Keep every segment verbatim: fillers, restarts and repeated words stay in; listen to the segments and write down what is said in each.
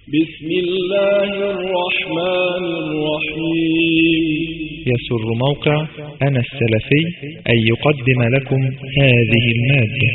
بسم الله الرحمن الرحيم. يسر موقع أنا السلفي أن يقدم لكم هذه المادة.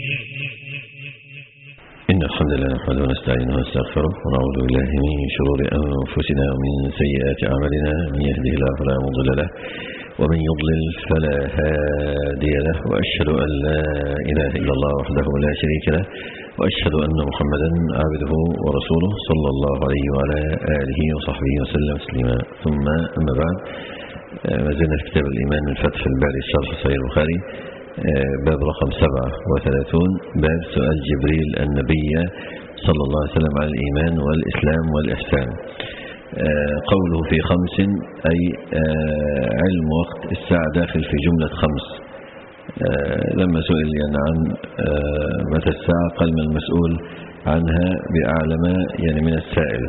إن الحمد لله نحمده ونستعينه ونستغفره ونعوذ بالله من شرور أنفسنا ومن سيئات أعمالنا، من يهده الله فلا مضل له ومن يضلل فلا هادي له، وأشهد أن لا إله إلا الله وحده لا شريك له، وأشهد أن محمدا عبده ورسوله صلى الله عليه وعلى آله وصحبه وسلم تسليما. ثم أما بعد، ما زلنا في كتاب الإيمان من فتح الباري الشرح صحيح البخاري، باب رقم سبعة وثلاثون، باب سؤال جبريل النبي صلى الله عليه وسلم عن الإيمان والإسلام والإحسان. قوله في خمس أي علم وقت الساعة داخل في جملة خمس. لما سئل يعني عن متى الساعة قال ما المسؤول عنها بأعلم يعني من السائل.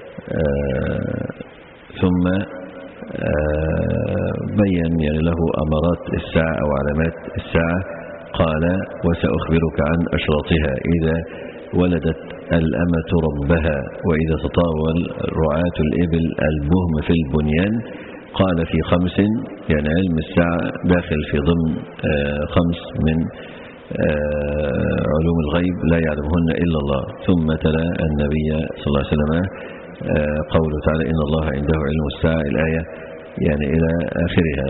ثم بين يعني له أمارات الساعة أو علامات الساعة، قال وسأخبرك عن أشراطها: إذا ولدت الأمة ربها، وإذا تطاول رعاة الإبل البهم في البنيان. قال في خمس يعني علم الساعة داخل في ضمن خمس من علوم الغيب لا يعلمهن إلا الله. ثم تلا النبي صلى الله عليه وسلم قوله تعالى: إن الله عنده علم الساعة، الآية يعني إلى آخرها.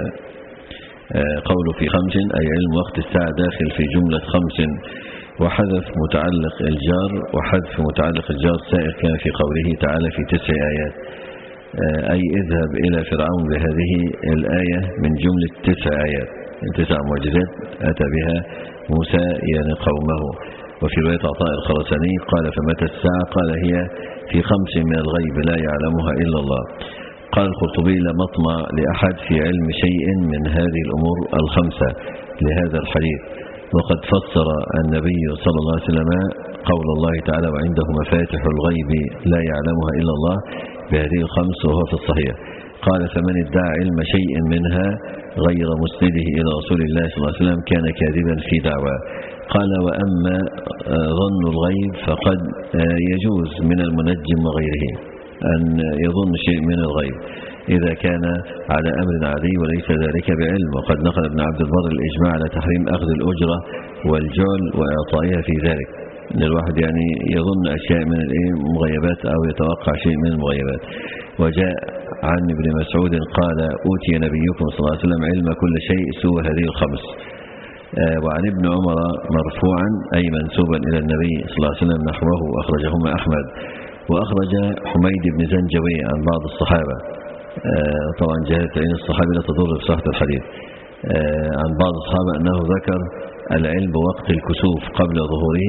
قوله في خمس أي علم وقت الساعة داخل في جملة خمس، وحذف متعلق الجار، وحذف متعلق الجار سائر كان في قوله تعالى في تسع آيات، أي اذهب إلى فرعون بهذه الآية من جملة تسع آيات، تسع معجزات أتى بها موسى يعني قومه. وفي رواية عطاء الخرساني قال: فمتى الساعة؟ قال: هي في خمس من الغيب لا يعلمها إلا الله. قال القرطبي: لا مطمع لأحد في علم شيء من هذه الأمور الخمسة لهذا الحديث. وقد فسر النبي صلى الله عليه وسلم قول الله تعالى: وعنده مفاتح الغيب لا يعلمها إلا الله بهذه الخمس، وهو في الصحيح. قال: فمن ادعى علم شيء منها غير مسنده إلى رسول الله صلى الله عليه وسلم كان كاذبا في دعواه. قال: وأما ظن الغيب فقد يجوز من المنجم وغيره أن يظن شيء من الغيب إذا كان على أمر عادي وليس ذلك بعلم. وقد نقل ابن عبد البر الإجماع على تحريم أخذ الأجرة والجعل وإعطائها في ذلك، أن الواحد يعني يظن أشياء من المغيبات أو يتوقع شيء من المغيبات. وجاء عن ابن مسعود قال: أوتي نبيكم صلى الله عليه وسلم علم كل شيء سوى هذه الخمس. وعن ابن عمر مرفوعا أي منسوبا إلى النبي صلى الله عليه وسلم نحوه، أخرجهما أحمد. وأخرج حميد بن زنجوي عن بعض الصحابة، طبعا جهة عين الصحابة لا تضر بصحة الحديث، عن بعض الصحابة أنه ذكر العلم بوقت الكسوف قبل ظهوره،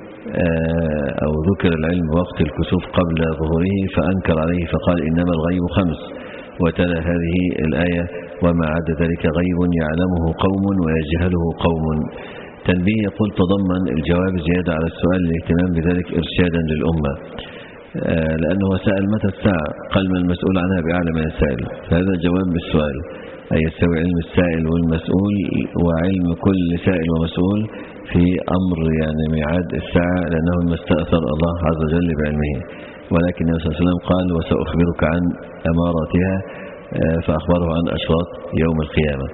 أو ذكر العلم بوقت الكسوف قبل ظهوره فأنكر عليه فقال: إنما الغيب خمس. وتلا هذه الآية: وما عدا ذلك غيب يعلمه قوم ويجهله قوم. تنبيه: يقول تضمن الجواب زيادة على السؤال الاهتمام بذلك إرشادا للأمة، لأنه سأل متى الساعة، قال: من المسؤول عنها بأعلم من السائل. فهذا جواب بالسؤال، أي يستوي علم السائل والمسؤول وعلم كل سائل ومسؤول في أمر يعني ميعاد الساعة، لأنه ما استأثر الله عز وجل بعلمه. ولكن النبي صلى الله عليه وسلم قال: وسأخبرك عن أماراتها، فأخبره عن أشراط يوم القيامة.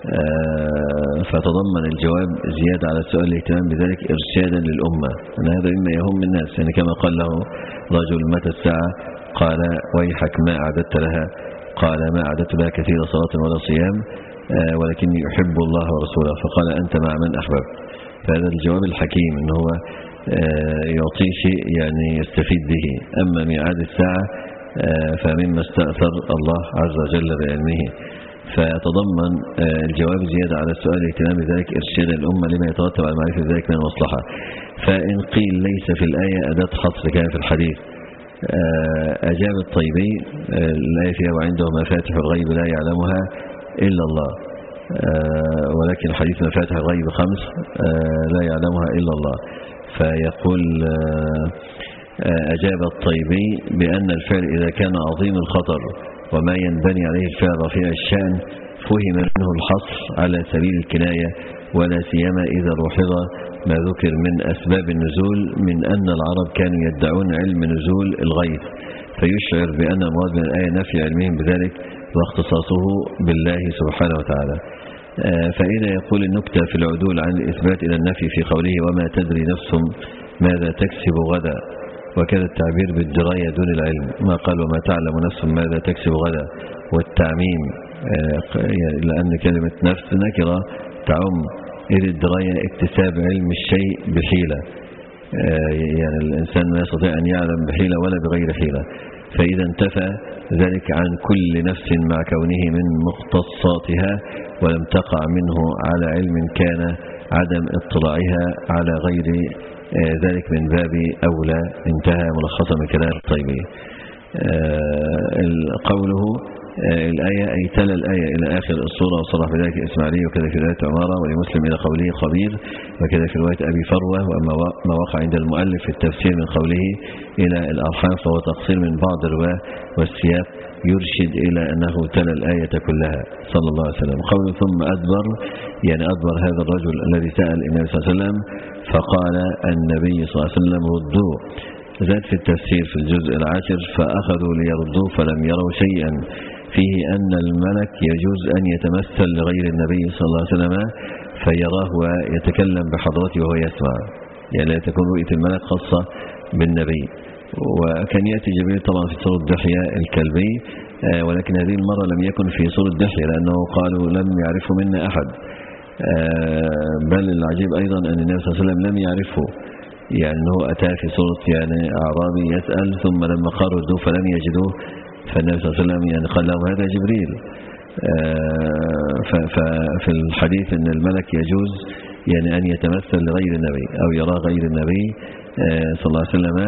فتضمن الجواب زيادة على السؤال الاهتمام بذلك إرشادا للأمة، أن هذا مما يهم الناس. يعني كما قال له رجل: متى الساعة؟ قال: ويحك ما أعددت لها؟ قال: ما أعددت لها كثير صلاة ولا صيام، ولكني أحب الله ورسوله. فقال: أنت مع من أحببت. فهذا الجواب الحكيم، أنه هو يعطي شيء يعني يستفيد به. أما ميعاد الساعة فمما استأثر الله عز وجل بعلمه. فيتضمن الجواب زيادة على السؤال الاهتمام بذلك إرشاد الأمة لما يترتب على معرفة ذلك من المصلحة. فإن قيل ليس في الآية أداة حصر كان في الحديث، أجاب الطيبي: الآية فيها وعنده مفاتح الغيب لا يعلمها إلا الله، ولكن حديث مفاتح الغيب خمس لا يعلمها إلا الله. فيقول أجاب الطيبي بأن الفعل إذا كان عظيم الخطر وما ينبني عليه الفعل رفيع الشأن فهم منه الحصر على سبيل الكناية ولا سيما إذا لوحظ ما ذكر من أسباب النزول من أن العرب كانوا يدعون علم نزول الغيث، فيشعر بأن المراد من الآية نفي علمهم بذلك واختصاصه بالله سبحانه وتعالى. فإذا يقول النكتة في العدول عن الإثبات إلى النفي في قوله وما تدري نفس ماذا تكسب غدا، وكذا التعبير بالدراية دون العلم، ما قال وما تعلم نفس ماذا تكسب غدا، والتعميم لأن كلمة نفس نكرة تعم، إذ الدراية اكتساب علم الشيء بحيلة، يعني الإنسان لا يستطيع أن يعلم بحيلة ولا بغير حيلة، فإذا انتفى ذلك عن كل نفس مع كونه من مختصاتها ولم تقع منه على علم كان عدم اطلاعها على غير ذلك من باب أولى. انتهى ملخصا من كلام الطيبي. قوله الآية أي تلا الآية إلى آخر الصورة وصرح بذلك الإسماعيلي وكذا في رواية عمارة ولمسلم إلى قوله خبير، وكذا في رواية أبي فروة. وأما ما وقع عند المؤلف في التفسير من قوله إلى الأرحام فهو تقصير من بعض الرواة والسياق يرشد إلى أنه تلا الآية كلها صلى الله عليه وسلم. قوله ثم أدبر يعني أدبر هذا الرجل الذي سأل النبي صلى الله عليه وسلم فقال النبي صلى الله عليه وسلم ردوه. زاد في التفسير في الجزء العاشر فأخذوا ليردوه فلم يروا شيئا، فيه أن الملك يجوز أن يتمثل لغير النبي صلى الله عليه وسلم فيراه ويتكلم بحضرته وهو يسمع، يعني لا تكون رؤية الملك خاصة بالنبي. وكان يأتي جبريل طبعا في صورة دحية الكلبي، ولكن هذه المرة لم يكن في صورة دحية لأنه قالوا لم يعرفه منا أحد، بل العجيب أيضا أن النبي صلى الله عليه وسلم لم يعرفه، يعني أنه أتى في صورة يعني أعرابي يسأل، ثم لما قالوا ردوه فلم يجدوه فالنبي صلى الله عليه وسلم يعني قال لهم هذا جبريل. ففي الحديث أن الملك يجوز يعني أن يتمثل لغير النبي أو يرى غير النبي صلى الله عليه وسلم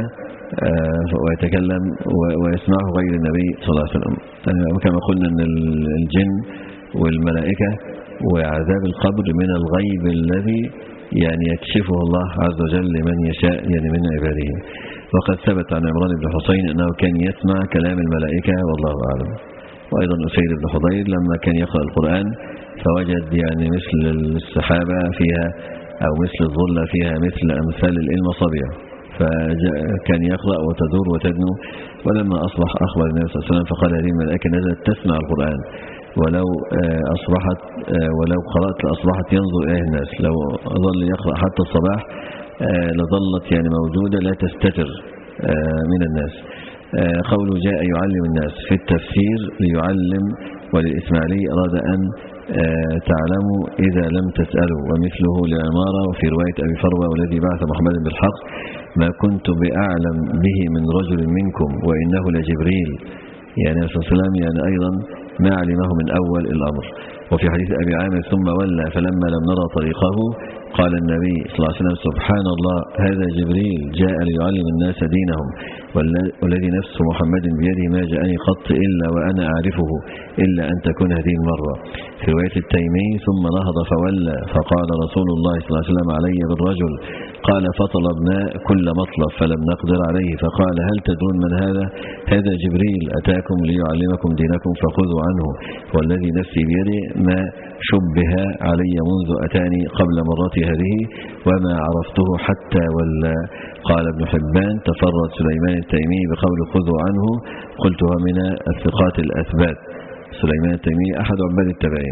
ويتكلم ويسمعه غير النبي صلى الله عليه وسلم. كما قلنا أن الجن والملائكة وعذاب القبر من الغيب الذي يعني يكشفه الله عز وجل لمن يشاء يعني من عباده. وقد ثبت عن عمران بن حسين أنه كان يسمع كلام الملائكة والله أعلم. وأيضا أسيد بن حضير لما كان يقرأ القرآن فوجد يعني مثل السحابة فيها أو مثل الظلة فيها مثل أمثال المصابيح، فكان يقرأ وتدور وتدنو. ولما أصبح أخبر النبي صلى الله عليه وسلم فقال هذه الملائكة نزلت تسمع القرآن، ولو أصبحت ولو قرأت لأصبحت ينظر إليه الناس، لو ظل يقرأ حتى الصباح لظلت يعني موجودة لا تستتر من الناس. قوله جاء يعلم الناس في التفسير ليعلم، وللإسماعيلي أراد أن تعلموا إذا لم تسألوا، ومثله لعمارة وفي رواية أبي فروة والذي بعث محمد بالحق ما كنت بأعلم به من رجل منكم وإنه لجبريل، يعني صلى الله عليه وسلم يعني أيضا ما علمه من أول الأمر. وفي حديث أبي عامر ثم ولى فلما لم نرى طريقه قال النبي صلى الله عليه وسلم سبحان الله هذا جبريل جاء ليعلم الناس دينهم، والذي نفس محمد بيده ما جاءني قط إلا وأنا أعرفه إلا أن تكون هذه المرة. في رواية التيمي ثم نهض فولى فقال رسول الله صلى الله عليه وسلم علي بالرجل، قال فطلبنا كل مطلب فلم نقدر عليه، فقال هل تدرون من هذا؟ هذا جبريل أتاكم ليعلمكم دينكم فخذوا عنه، والذي نفسي بيده ما شبه علي منذ أتاني قبل مرتي هذه وما عرفته حتى ولا. قال ابن حبان تفرد سليمان التيمي بقول خذوا عنه، قلت هو من الثقات الأثبات. سليمان التيمي أحد عباد التابعين،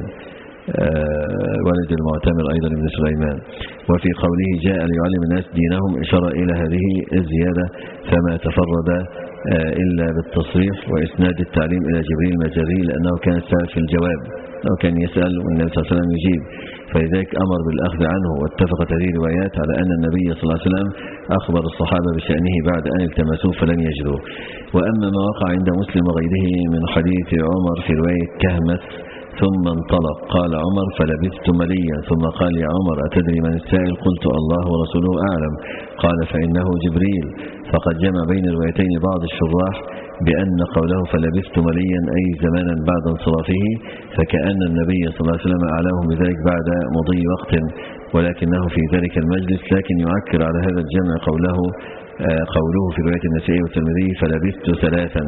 آه والد المعتمر أيضا ابن سليمان. وفي قوله جاء ليعلم الناس دينهم إشارة إلى هذه الزيادة، فما تفرد آه إلا بالتصريح وإسناد التعليم إلى جبريل مجازي، لأنه كان السائل في الجواب، لو كان يسأل والنبي صلى الله عليه وسلم يجيب، فلذلك أمر بالأخذ عنه. واتفقت هذه الروايات على أن النبي صلى الله عليه وسلم أخبر الصحابة بشأنه بعد أن التمسوه فلن يجدوه. وأما ما وقع عند مسلم وغيره من حديث عمر في رواية كهمس ثم انطلق قال عمر فلبثت مليا ثم قال يا عمر أتدري من السائل؟ قلت الله ورسوله أعلم، قال فإنه جبريل. فقد جمع بين الروايتين بعض الشراح بأن قوله فلبثت مليا أي زمانا بعد انصرافه، فكأن النبي صلى الله عليه وسلم أعلمهم بذلك بعد مضي وقت، ولكنه في ذلك المجلس. لكن يعكر على هذا الجمع قوله قوله في رواية النسائي والترمذي فلبثت ثلاثا،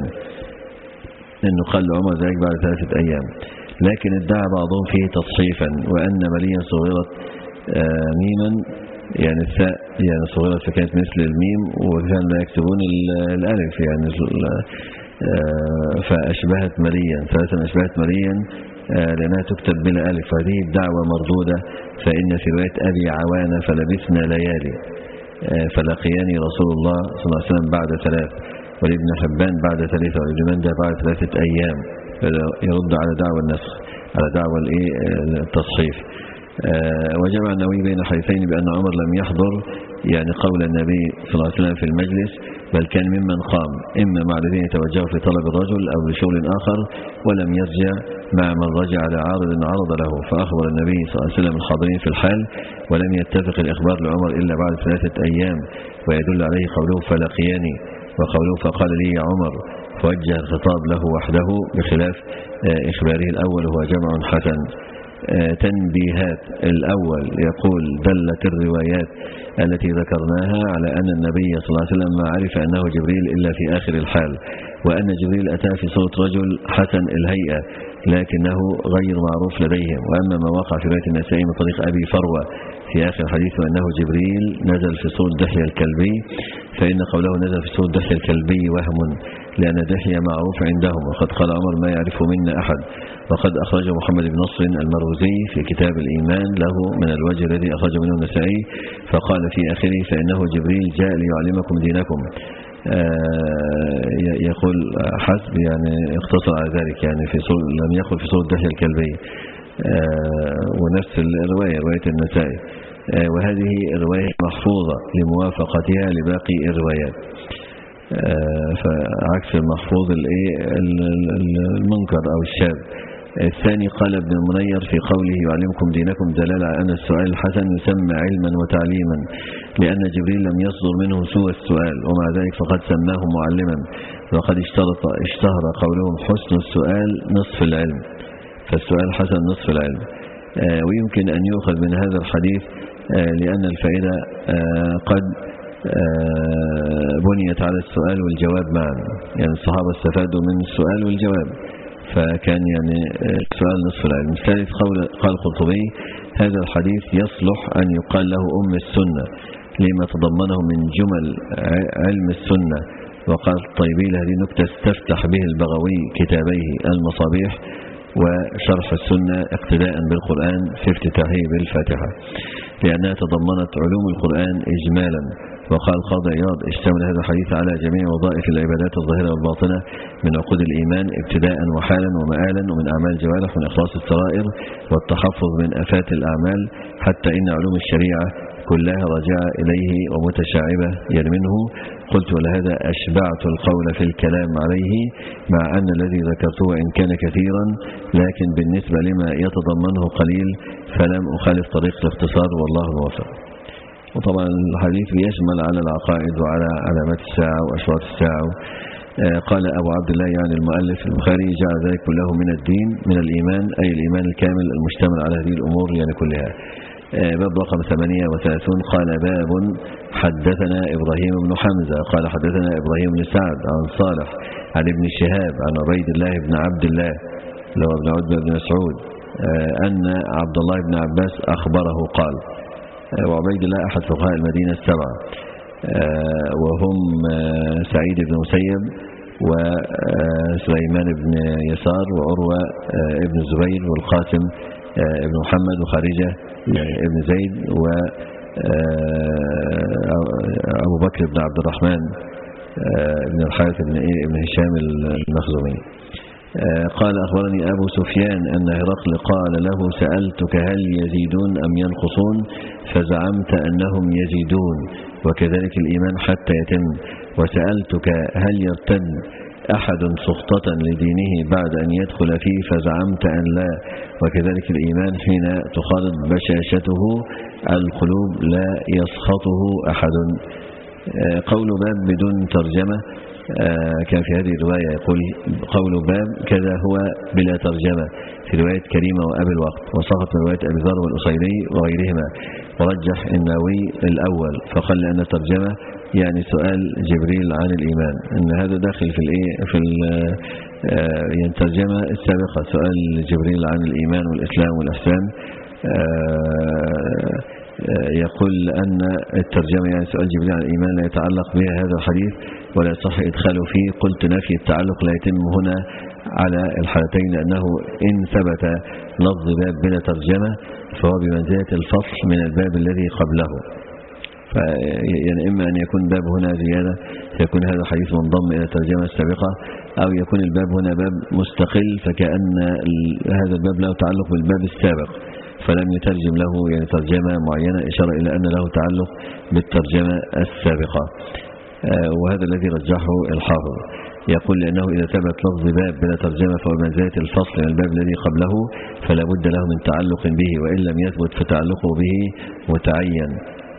إنه قال عمر ذلك بعد ثلاثة أيام. لكن ادعى بعضهم فيه تصحيفا، وأن مليا صغرت ميما يعني الثاء يعني صغيرة فكانت مثل الميم وكان لا يكتبون الألف يعني فأشبهت مليا ثلاثا أشبهت مليا لأنها تكتب بلا ألف. وهذه الدعوة مردودة، فإن في رواية أبي عوانة فلبثنا ليالي فلقياني رسول الله صلى الله عليه وسلم بعد ثلاث، ولابن حبان بعد ثلاثة، ولابن مندى بعد ثلاثة أيام، يرد على دعوة النسخ على دعوة التصحيف. وجمع النووي بين حديثين بأن عمر لم يحضر يعني قول النبي صلى الله عليه وسلم في المجلس، بل كان ممن قام إما مع الذين توجهوا في طلب الرجل أو لشغل آخر، ولم يرجع مع من رجع على عارض عرض له، فأخبر النبي صلى الله عليه وسلم الحاضرين في الحال، ولم يتفق الإخبار لعمر إلا بعد ثلاثة أيام، ويدل عليه قوله فلقياني، وقوله فقال لي يا عمر، فوجه الخطاب له وحده بخلاف إخباره الأول هو جمع حسن. تنبيهات: الأول يقول دلت الروايات التي ذكرناها على أن النبي صلى الله عليه وسلم ما عرف أنه جبريل إلا في آخر الحال، وأن جبريل أتى في صورة رجل حسن الهيئة لكنه غير معروف لديهم. وأما ما وقع في رواية النسائي من طريق أبي فروة في آخر الحديث أنه جبريل نزل في صورة دحية الكلبي، فإن قوله نزل في صورة دحية الكلبي وهم، لأن دحية معروف عندهم، وقد قال عمر ما يعرفه منا أحد. وقد أخرجه محمد بن نصر المروزي في كتاب الإيمان له من الوجه الذي أخرجه منه النسائي، فقال في آخره فإنه جبريل جاء ليعلمكم دينكم. يقول حسب يعني اقتصر على ذلك، يعني في صور لم يقل في صورة دحية الكلبي، ونفس الرواية رواية النسائي، وهذه الرواية محفوظة لموافقتها لباقي الروايات، فعكس المحفوظ المنكر أو الشاذ. الثاني قال ابن المنير في قوله يعلمكم دينكم دلالة على أن السؤال الحسن يسمى علما وتعليما، لأن جبريل لم يصدر منه سوى السؤال، ومع ذلك فقد سماه معلما، وقد اشترط اشتهر قولهم حسن السؤال نصف العلم، فالسؤال حسن نصف العلم. ويمكن أن يؤخذ من هذا الحديث لأن الفائدة قد بنيت على السؤال والجواب معا، يعني الصحابة استفادوا من السؤال والجواب، فكان يعني السؤال نصف العلم. الثالث قال القرطبي هذا الحديث يصلح أن يقال له أم السنة لما تضمنه من جمل علم السنة. وقال الطيبي هذه نكتة استفتح به البغوي كتابيه المصابيح وشرح السنة اقتداء بالقرآن في افتتاحه بالفاتحة، لأنها تضمنت علوم القرآن إجمالا. وقال قاضي عياض اشتمل هذا الحديث على جميع وظائف العبادات الظاهرة والباطنة من عقود الإيمان ابتداء وحالا ومآلا، ومن أعمال الجوارح من إخلاص السرائر والتحفظ من آفات الأعمال، حتى إن علوم الشريعة كلها راجعة إليه ومتشعبة يعني منه. قلت ولهذا أشبعت القول في الكلام عليه، مع أن الذي ذكرته إن كان كثيرا لكن بالنسبة لما يتضمنه قليل، فلم أخالف طريق الاختصار والله الموفق. وطبعا الحديث بيشمل على العقائد وعلى علامات الساعة وأشراط الساعة. قال أبو عبد الله يعني المؤلف البخاري جعل ذلك كله من الدين من الإيمان، أي الإيمان الكامل المشتمل على هذه الأمور يعني كلها. باب رقم ثمانية وثلاثون قال باب حدثنا إبراهيم بن حمزة قال حدثنا إبراهيم بن سعد عن صالح عن ابن شهاب عن عبيد الله بن عبد الله لو ابن عتبة بن مسعود أن عبد الله بن عباس أخبره قال، وعبيد الله أحد فقهاء المدينة السبعة، وهم سعيد بن مسيب وسليمان بن يسار وعروة ابن الزبير والقاسم ابن محمد وخارجة ابن زيد وأبو بكر بن عبد الرحمن ابن الحارث ابن هشام المخزومي. قال أخبرني أبو سفيان أن هرقل قال له سألتك هل يزيدون أم ينقصون فزعمت أنهم يزيدون وكذلك الإيمان حتى يتم، وسألتك هل يرتد أحد سخطة لدينه بعد أن يدخل فيه فزعمت أن لا، وكذلك الإيمان حين تخالط بشاشته القلوب لا يسخطه أحد. قول باب بدون ترجمة كان في هذه الرواية يقول قول باب كذا هو بلا ترجمة في رواية كريمة وأبي الوقت، وسقط من رواية أبي ذر والأصيلي وغيرهما، ورجح النووي الأول فقال لأن الترجمة يعني سؤال جبريل عن الإيمان، إن هذا داخل في الإيه في يعني الترجمة السابقة سؤال جبريل عن الإيمان والإسلام والإحسان. يقول أن الترجمة يعني سؤال جبريل عن الإيمان لا يتعلق بها هذا الحديث ولا يصح إدخاله فيه. قلت نفي التعلق لا يتم هنا على الحالتين، لأنه إن ثبت لفظ باب بلا ترجمة فهو بمنزلة الفصل من الباب الذي قبله. يعني إما أن يكون باب هنا زيادة فيكون هذا الحديث منضم إلى الترجمة السابقة، أو يكون الباب هنا باب مستقل فكأن هذا الباب له تعلق بالباب السابق فلم يترجم له يعني ترجمة معينة، إشارة إلى أن له تعلق بالترجمة السابقة. وهذا الذي رجحه الحافظ. يقول لأنه إذا ثبت لفظ باب بلا ترجمة فهو منزلة الفصل من الباب الذي قبله فلا بد له من تعلق به، وإن لم يثبت فتعلقه به متعين.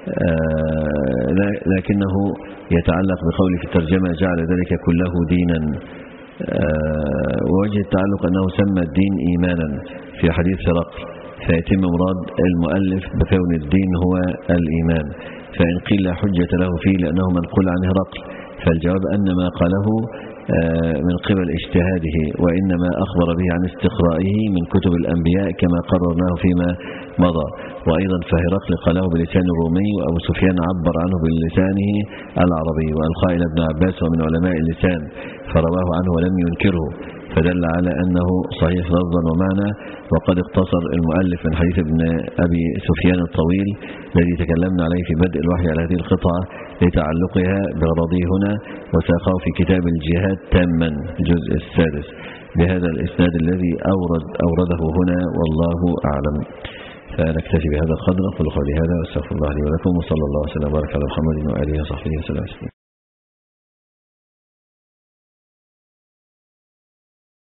لكنه يتعلق بقوله في الترجمة جعل ذلك كله دينا. ووجه التعلق أنه سمى الدين إيمانا في حديث هرقل، فيتم مراد المؤلف بكون الدين هو الإيمان. فإن قيل لا حجة له فيه لأنه منقول عن هرقل، فالجواب أن ما قاله من قبل اجتهاده، وإنما أخبر به عن استقرائه من كتب الأنبياء كما قررناه فيما مضى. وأيضا فهرقل قاله بلسان الرومي، وأبو سفيان عبر عنه بلسانه العربي، وألقى إلى ابن عباس ومن علماء اللسان فرواه عنه ولم ينكره، فدل على أنه صحيح لفظا ومعنى. وقد اقتصر المؤلف من حديث ابن أبي سفيان الطويل الذي تكلمنا عليه في بدء الوحي على هذه القطعة لتعلقها بغرضه هنا، وساقه في كتاب الجهاد تاما الجزء السادس بهذا الإسناد الذي أورد أورده هنا، والله أعلم. فنكتفي بهذا القدر. أقول قولي هذا واستغفر الله لي ولكم، وصلى الله وسلم وبارك على محمد وآله وصحبه وسلم.